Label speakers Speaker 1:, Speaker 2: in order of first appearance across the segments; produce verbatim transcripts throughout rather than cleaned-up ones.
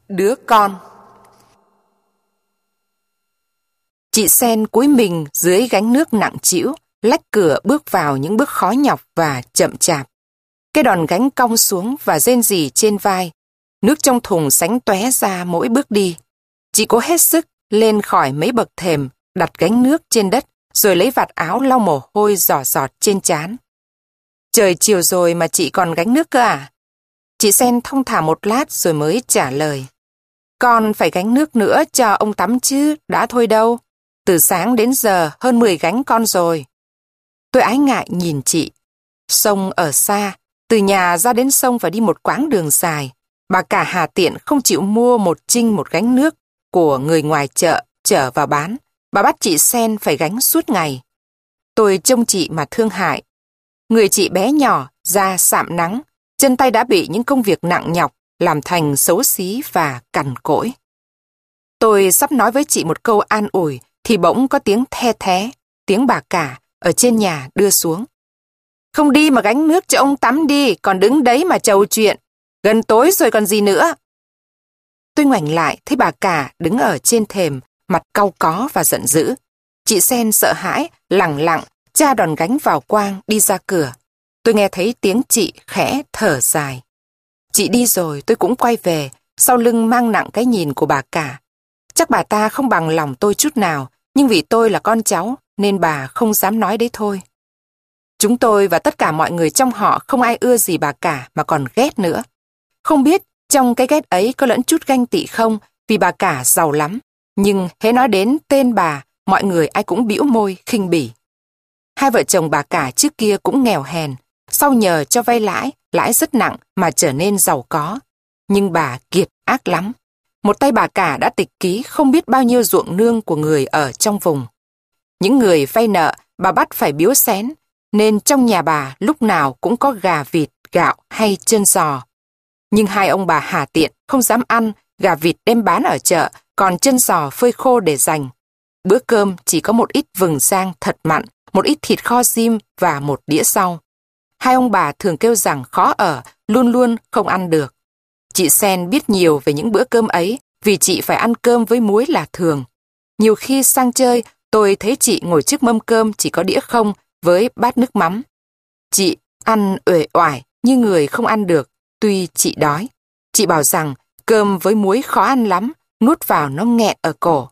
Speaker 1: Đứa con. Chị Sen cúi mình dưới gánh nước nặng trĩu, lách cửa bước vào những bước khó nhọc và chậm chạp. Cái đòn gánh cong xuống và rên rỉ trên vai. Nước trong thùng sánh tóe ra mỗi bước đi. Chị cố hết sức lên khỏi mấy bậc thềm, đặt gánh nước trên đất, rồi lấy vạt áo lau mồ hôi rỏ rọt trên trán. Trời chiều rồi mà chị còn gánh nước cơ à? Chị Sen thong thả một lát rồi mới trả lời. Con phải gánh nước nữa cho ông tắm chứ, đã thôi đâu. Từ sáng đến giờ hơn mười gánh con rồi. Tôi ái ngại nhìn chị. Sông ở xa, từ nhà ra đến sông phải đi một quãng đường dài. Bà cả hà tiện không chịu mua một chinh một gánh nước của người ngoài chợ chở vào bán. Bà bắt chị Sen phải gánh suốt ngày. Tôi trông chị mà thương hại. Người chị bé nhỏ, da sạm nắng, chân tay đã bị những công việc nặng nhọc làm thành xấu xí và cằn cỗi. Tôi sắp nói với chị một câu an ủi thì bỗng có tiếng the thé, tiếng bà cả ở trên nhà đưa xuống. Không đi mà gánh nước cho ông tắm đi, còn đứng đấy mà trầu chuyện. Gần tối rồi còn gì nữa. Tôi ngoảnh lại thấy bà cả đứng ở trên thềm, mặt cau có và giận dữ. Chị Sen sợ hãi, lẳng lặng, tra đòn gánh vào quang đi ra cửa. Tôi nghe thấy tiếng chị khẽ thở dài. Chị đi rồi tôi cũng quay về, sau lưng mang nặng cái nhìn của bà cả. Chắc bà ta không bằng lòng tôi chút nào, nhưng vì tôi là con cháu nên bà không dám nói đấy thôi. Chúng tôi và tất cả mọi người trong họ không ai ưa gì bà cả mà còn ghét nữa. Không biết trong cái ghét ấy có lẫn chút ganh tị không, vì bà cả giàu lắm. Nhưng hễ nói đến tên bà, mọi người ai cũng bĩu môi khinh bỉ. Hai vợ chồng bà cả trước kia cũng nghèo hèn, sau nhờ cho vay lãi, lãi rất nặng mà trở nên giàu có. Nhưng bà kiệt ác lắm. Một tay bà cả đã tịch ký không biết bao nhiêu ruộng nương của người ở trong vùng. Những người vay nợ bà bắt phải biếu xén, nên trong nhà bà lúc nào cũng có gà vịt, gạo hay chân giò. Nhưng hai ông bà hà tiện không dám ăn, gà vịt đem bán ở chợ, còn chân giò phơi khô để dành. Bữa cơm chỉ có một ít vừng rang thật mặn, một ít thịt kho rim và một đĩa rau. Hai ông bà thường kêu rằng khó ở, luôn luôn không ăn được. Chị Sen biết nhiều về những bữa cơm ấy vì chị phải ăn cơm với muối là thường. Nhiều khi sang chơi, tôi thấy chị ngồi trước mâm cơm chỉ có đĩa không với bát nước mắm. Chị ăn uể oải như người không ăn được, tuy chị đói. Chị bảo rằng cơm với muối khó ăn lắm, nuốt vào nó nghẹn ở cổ.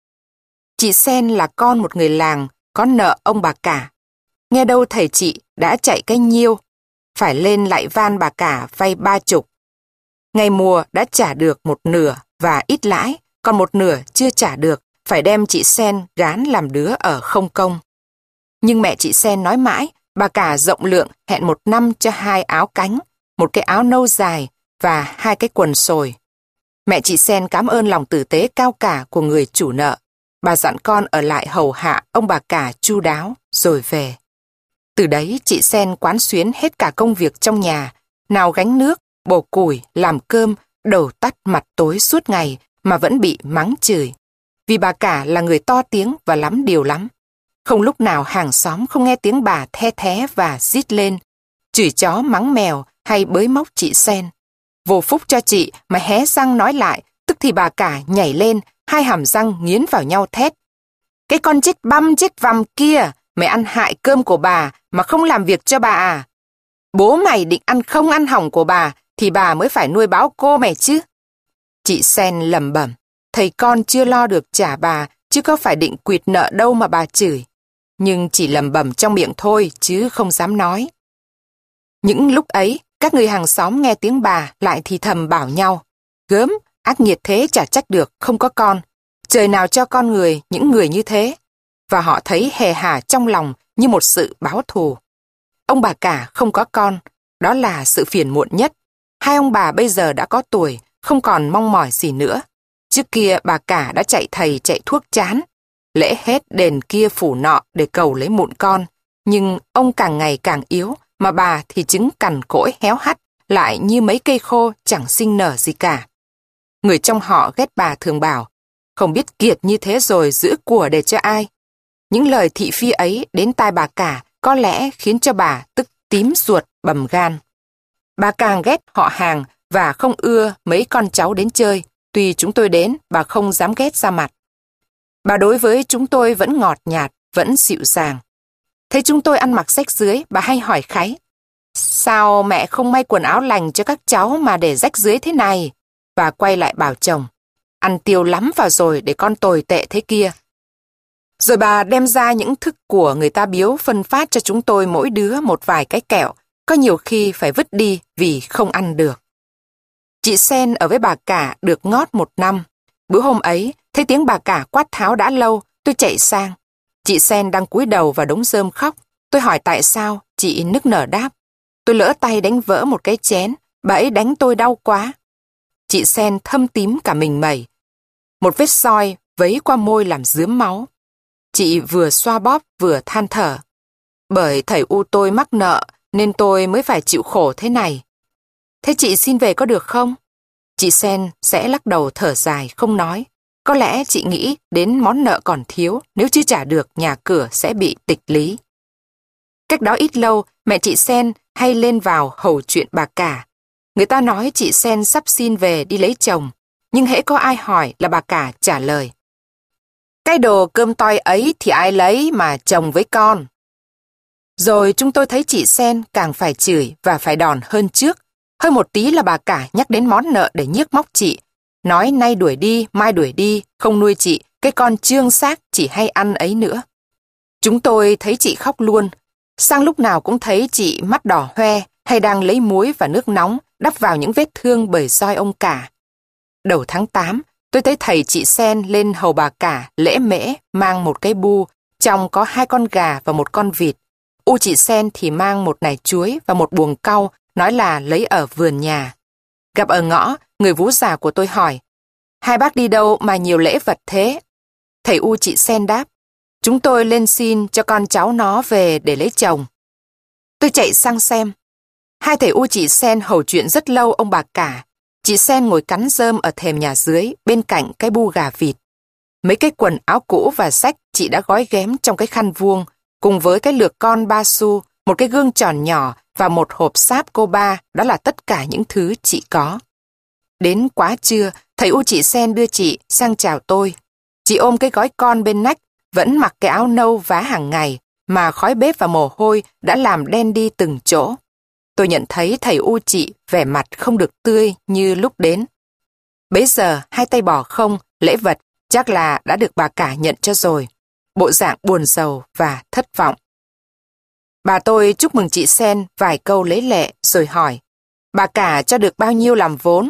Speaker 1: Chị Sen là con một người làng, có nợ ông bà cả. Nghe đâu thầy chị đã chạy cái nhiêu, phải lên lại van bà cả vay ba chục. Ngày mùa đã trả được một nửa và ít lãi, còn một nửa chưa trả được, phải đem chị Sen gán làm đứa ở không công. Nhưng mẹ chị Sen nói mãi, bà cả rộng lượng hẹn một năm cho hai áo cánh, một cái áo nâu dài và hai cái quần sồi. Mẹ chị Sen cảm ơn lòng tử tế cao cả của người chủ nợ. Bà dặn con ở lại hầu hạ ông bà cả chu đáo rồi về. Từ đấy chị Sen quán xuyến hết cả công việc trong nhà, nào gánh nước, bổ củi, làm cơm, đầu tắt mặt tối suốt ngày mà vẫn bị mắng chửi. Vì bà cả là người to tiếng và lắm điều lắm. Không lúc nào hàng xóm không nghe tiếng bà the thé và rít lên, chửi chó mắng mèo hay bới móc chị Sen. Vô phúc cho chị mà hé răng nói lại, tức thì bà cả nhảy lên, hai hàm răng nghiến vào nhau thét. Cái con chết băm chết vằm kia, mày ăn hại cơm của bà mà không làm việc cho bà à? Bố mày định ăn không ăn hỏng của bà thì bà mới phải nuôi báo cô mày chứ. Chị Sen lẩm bẩm, thầy con chưa lo được trả bà chứ có phải định quỵt nợ đâu mà bà chửi. Nhưng chỉ lẩm bẩm trong miệng thôi chứ không dám nói. Những lúc ấy, các người hàng xóm nghe tiếng bà lại thì thầm bảo nhau. Gớm, ác nghiệt thế chả trách được, không có con. Trời nào cho con người những người như thế. Và họ thấy hề hà trong lòng như một sự báo thù. Ông bà cả không có con, đó là sự phiền muộn nhất. Hai ông bà bây giờ đã có tuổi, không còn mong mỏi gì nữa. Trước kia bà cả đã chạy thầy chạy thuốc chán, lễ hết đền kia phủ nọ để cầu lấy mụn con. Nhưng ông càng ngày càng yếu, mà bà thì chứng cằn cỗi héo hắt, lại như mấy cây khô chẳng sinh nở gì cả. Người trong họ ghét bà thường bảo, không biết kiệt như thế rồi giữ của để cho ai. Những lời thị phi ấy đến tai bà cả có lẽ khiến cho bà tức tím ruột bầm gan. Bà càng ghét họ hàng và không ưa mấy con cháu đến chơi. Tuy chúng tôi đến, bà không dám ghét ra mặt. Bà đối với chúng tôi vẫn ngọt nhạt, vẫn dịu dàng. Thấy chúng tôi ăn mặc rách rưới, bà hay hỏi kháy: sao mẹ không may quần áo lành cho các cháu mà để rách rưới thế này? Và quay lại bảo chồng: ăn tiêu lắm vào rồi để con tồi tệ thế kia. Rồi bà đem ra những thức của người ta biếu phân phát cho chúng tôi mỗi đứa một vài cái kẹo, có nhiều khi phải vứt đi vì không ăn được. Chị Sen ở với bà cả được ngót một năm. Bữa hôm ấy, thấy tiếng bà cả quát tháo đã lâu, tôi chạy sang. Chị Sen đang cúi đầu vào đống rơm khóc. Tôi hỏi tại sao, chị nức nở đáp: tôi lỡ tay đánh vỡ một cái chén, bà ấy đánh tôi đau quá. Chị Sen thâm tím cả mình mẩy. Một vết roi vấy qua môi làm rướm máu. Chị vừa xoa bóp vừa than thở: bởi thầy U tôi mắc nợ nên tôi mới phải chịu khổ thế này. Thế chị xin về có được không? Chị Sen sẽ lắc đầu thở dài không nói. Có lẽ chị nghĩ đến món nợ còn thiếu, nếu chưa trả được nhà cửa sẽ bị tịch lý. Cách đó ít lâu, mẹ chị Sen hay lên vào hầu chuyện bà cả. Người ta nói chị Sen sắp xin về đi lấy chồng, nhưng hễ có ai hỏi là bà cả trả lời: cái đồ cơm toi ấy thì ai lấy mà chồng với con. Rồi chúng tôi thấy chị Sen càng phải chửi và phải đòn hơn trước. Hơn một tí là bà cả nhắc đến món nợ để nhiếc móc chị. Nói nay đuổi đi, mai đuổi đi, không nuôi chị, cái con trương xác chỉ hay ăn ấy nữa. Chúng tôi thấy chị khóc luôn. Sang lúc nào cũng thấy chị mắt đỏ hoe hay đang lấy muối và nước nóng đắp vào những vết thương bởi roi ông cả. Đầu tháng tám, tôi thấy thầy chị Sen lên hầu bà cả lễ mễ mang một cái bu, trong có hai con gà và một con vịt. U chị Sen thì mang một nải chuối và một buồng cau, nói là lấy ở vườn nhà. Gặp ở ngõ, người vú già của tôi hỏi: hai bác đi đâu mà nhiều lễ vật thế? Thầy U chị Sen đáp: chúng tôi lên xin cho con cháu nó về để lấy chồng. Tôi chạy sang xem. Hai thầy U chị Sen hầu chuyện rất lâu ông bà cả. Chị Sen ngồi cắn rơm ở thềm nhà dưới bên cạnh cái bu gà vịt. Mấy cái quần áo cũ và sách chị đã gói ghém trong cái khăn vuông, cùng với cái lược con ba xu, một cái gương tròn nhỏ và một hộp sáp cô ba, đó là tất cả những thứ chị có. Đến quá trưa, thầy U chị Sen đưa chị sang chào tôi. Chị ôm cái gói con bên nách, vẫn mặc cái áo nâu vá hàng ngày, mà khói bếp và mồ hôi đã làm đen đi từng chỗ. Tôi nhận thấy thầy U chị vẻ mặt không được tươi như lúc đến. Bấy giờ hai tay bỏ không, lễ vật chắc là đã được bà cả nhận cho rồi. Bộ dạng buồn rầu và thất vọng. Bà tôi chúc mừng chị Sen vài câu lấy lệ rồi hỏi: bà cả cho được bao nhiêu làm vốn?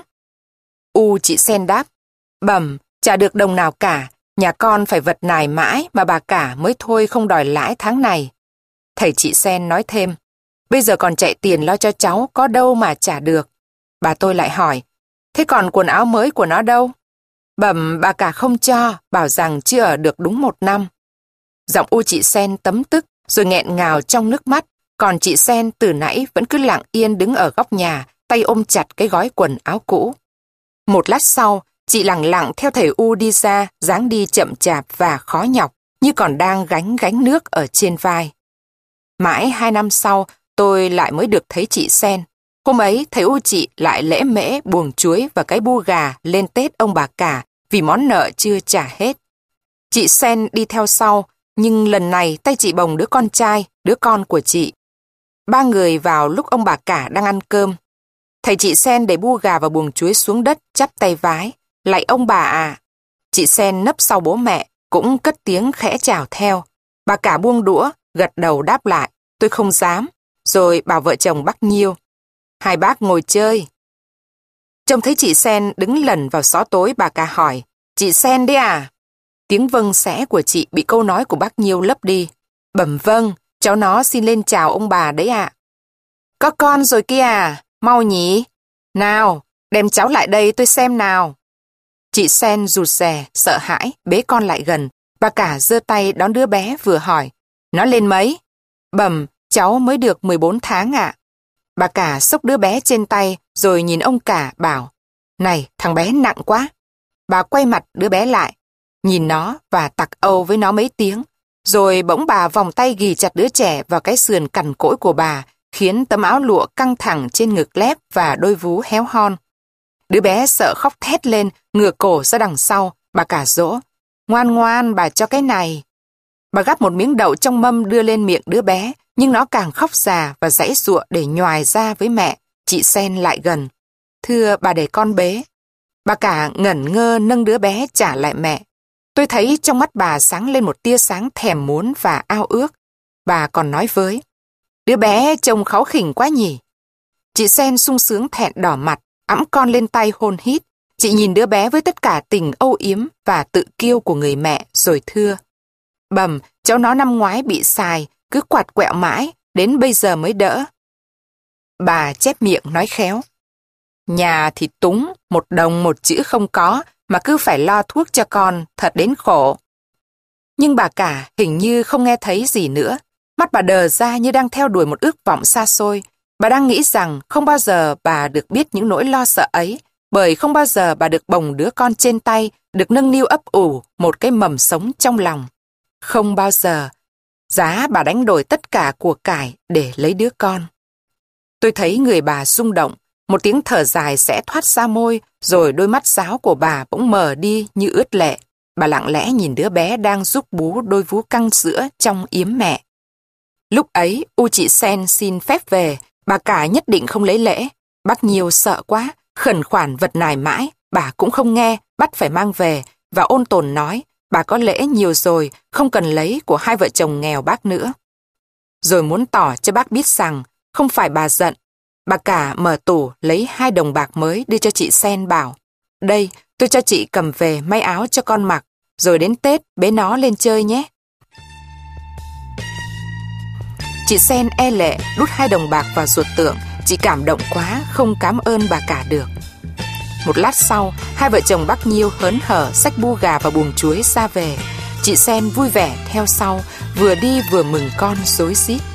Speaker 1: U chị Sen đáp: bẩm, chả được đồng nào cả, nhà con phải vật nài mãi mà bà cả mới thôi không đòi lãi tháng này. Thầy chị Sen nói thêm: bây giờ còn chạy tiền lo cho cháu, có đâu mà trả được. Bà tôi lại hỏi: thế còn quần áo mới của nó đâu? Bẩm, bà cả không cho, bảo rằng chưa ở được đúng một năm. Giọng U chị Sen tấm tức rồi nghẹn ngào trong nước mắt, còn chị Sen từ nãy vẫn cứ lặng yên đứng ở góc nhà, tay ôm chặt cái gói quần áo cũ. Một lát sau, chị lặng lặng theo thầy U đi ra, dáng đi chậm chạp và khó nhọc, như còn đang gánh gánh nước ở trên vai. Mãi hai năm sau, tôi lại mới được thấy chị Sen. Hôm ấy, thầy U chị lại lễ mễ buồng chuối và cái bu gà lên Tết ông bà cả vì món nợ chưa trả hết. Chị Sen đi theo sau, nhưng lần này tay chị bồng đứa con trai, đứa con của chị. Ba người vào lúc ông bà cả đang ăn cơm. Thầy chị Sen để bu gà và buồng chuối xuống đất, chắp tay vái: lạy ông bà à. Chị Sen nấp sau bố mẹ, cũng cất tiếng khẽ chào theo. Bà cả buông đũa, gật đầu đáp lại: tôi không dám. Rồi bảo vợ chồng bác Nhiêu: hai bác ngồi chơi. Trông thấy chị Sen đứng lẩn vào xó tối, bà cả hỏi: chị Sen đấy à? Tiếng vâng xẽ của chị bị câu nói của bác Nhiêu lấp đi. Bẩm vâng, cháu nó xin lên chào ông bà đấy ạ. Có con rồi kia à? Mau nhỉ? Nào, đem cháu lại đây tôi xem nào. Chị Sen rụt rè, sợ hãi, bế con lại gần. Bà cả giơ tay đón đứa bé vừa hỏi: nó lên mấy? Bẩm, cháu mới được mười bốn tháng ạ. Bà cả xốc đứa bé trên tay rồi nhìn ông cả bảo: này, thằng bé nặng quá. Bà quay mặt đứa bé lại, nhìn nó và tặc âu với nó mấy tiếng. Rồi bỗng bà vòng tay ghì chặt đứa trẻ vào cái sườn cằn cỗi của bà, khiến tấm áo lụa căng thẳng trên ngực lép và đôi vú héo hon. Đứa bé sợ khóc thét lên, ngửa cổ ra đằng sau. Bà cả dỗ. Ngoan ngoan, bà cho cái này. Bà gắp một miếng đậu trong mâm đưa lên miệng đứa bé, nhưng nó càng khóc già và giãy giụa để nhoài ra với mẹ. Chị Sen lại gần. Thưa bà, để con bế. Bà cả ngẩn ngơ nâng đứa bé trả lại mẹ. Tôi thấy trong mắt bà sáng lên một tia sáng thèm muốn và ao ước. Bà còn nói với. Đứa bé trông kháu khỉnh quá nhỉ. Chị Sen sung sướng thẹn đỏ mặt, ẵm con lên tay hôn hít. Chị nhìn đứa bé với tất cả tình âu yếm và tự kiêu của người mẹ rồi thưa. Bầm, cháu nó năm ngoái bị xài, cứ quạt quẹo mãi, đến bây giờ mới đỡ. Bà chép miệng nói khéo. Nhà thì túng, một đồng một chữ không có, mà cứ phải lo thuốc cho con, thật đến khổ. Nhưng bà cả hình như không nghe thấy gì nữa. Mắt bà đờ ra như đang theo đuổi một ước vọng xa xôi. Bà đang nghĩ rằng không bao giờ bà được biết những nỗi lo sợ ấy, bởi không bao giờ bà được bồng đứa con trên tay, được nâng niu ấp ủ một cái mầm sống trong lòng. Không bao giờ. Giá bà đánh đổi tất cả của cải để lấy đứa con. Tôi thấy người bà rung động, một tiếng thở dài sẽ thoát ra môi, rồi đôi mắt giáo của bà bỗng mờ đi như ướt lệ. Bà lặng lẽ nhìn đứa bé đang giúp bú đôi vú căng sữa trong yếm mẹ. Lúc ấy, U chị Sen xin phép về, bà cả nhất định không lấy lễ. Bác Nhiêu sợ quá, khẩn khoản vật nài mãi, bà cũng không nghe, bắt phải mang về, và ôn tồn nói, bà có lễ nhiều rồi, không cần lấy của hai vợ chồng nghèo bác nữa. Rồi muốn tỏ cho bác biết rằng, không phải bà giận. Bà cả mở tủ lấy hai đồng bạc mới đưa cho chị Sen bảo, đây, tôi cho chị cầm về may áo cho con mặc, rồi đến Tết bế nó lên chơi nhé. Chị Sen e lệ đút hai đồng bạc vào ruột tượng, chị cảm động quá, không cảm ơn bà cả được. Một lát sau, hai vợ chồng bác Nhiêu hớn hở xách bu gà và buồng chuối ra về. Chị Sen vui vẻ theo sau, vừa đi vừa mừng con rối rít.